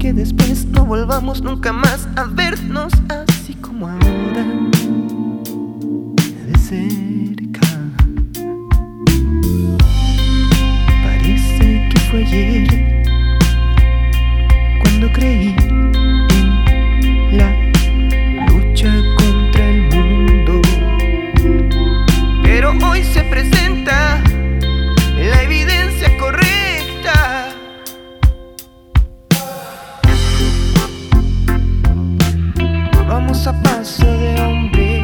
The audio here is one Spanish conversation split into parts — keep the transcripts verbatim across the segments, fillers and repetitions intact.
que después no volvamos nunca más a vernos así como ahora, de cerca. Parece que fue ayer cuando creí en la lucha contra el mundo, pero hoy se presenta la evidencia correcta. Vamos a paso de hombre,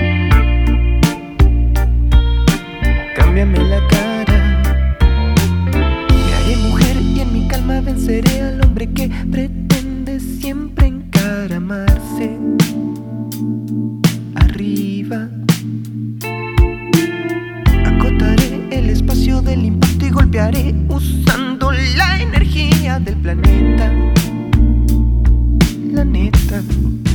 cámbiame la cara, me haré mujer y en mi calma venceré al hombre que pretende siempre encaramarse arriba. Acotaré el espacio del impacto y golpearé usando la energía del planeta, la neta.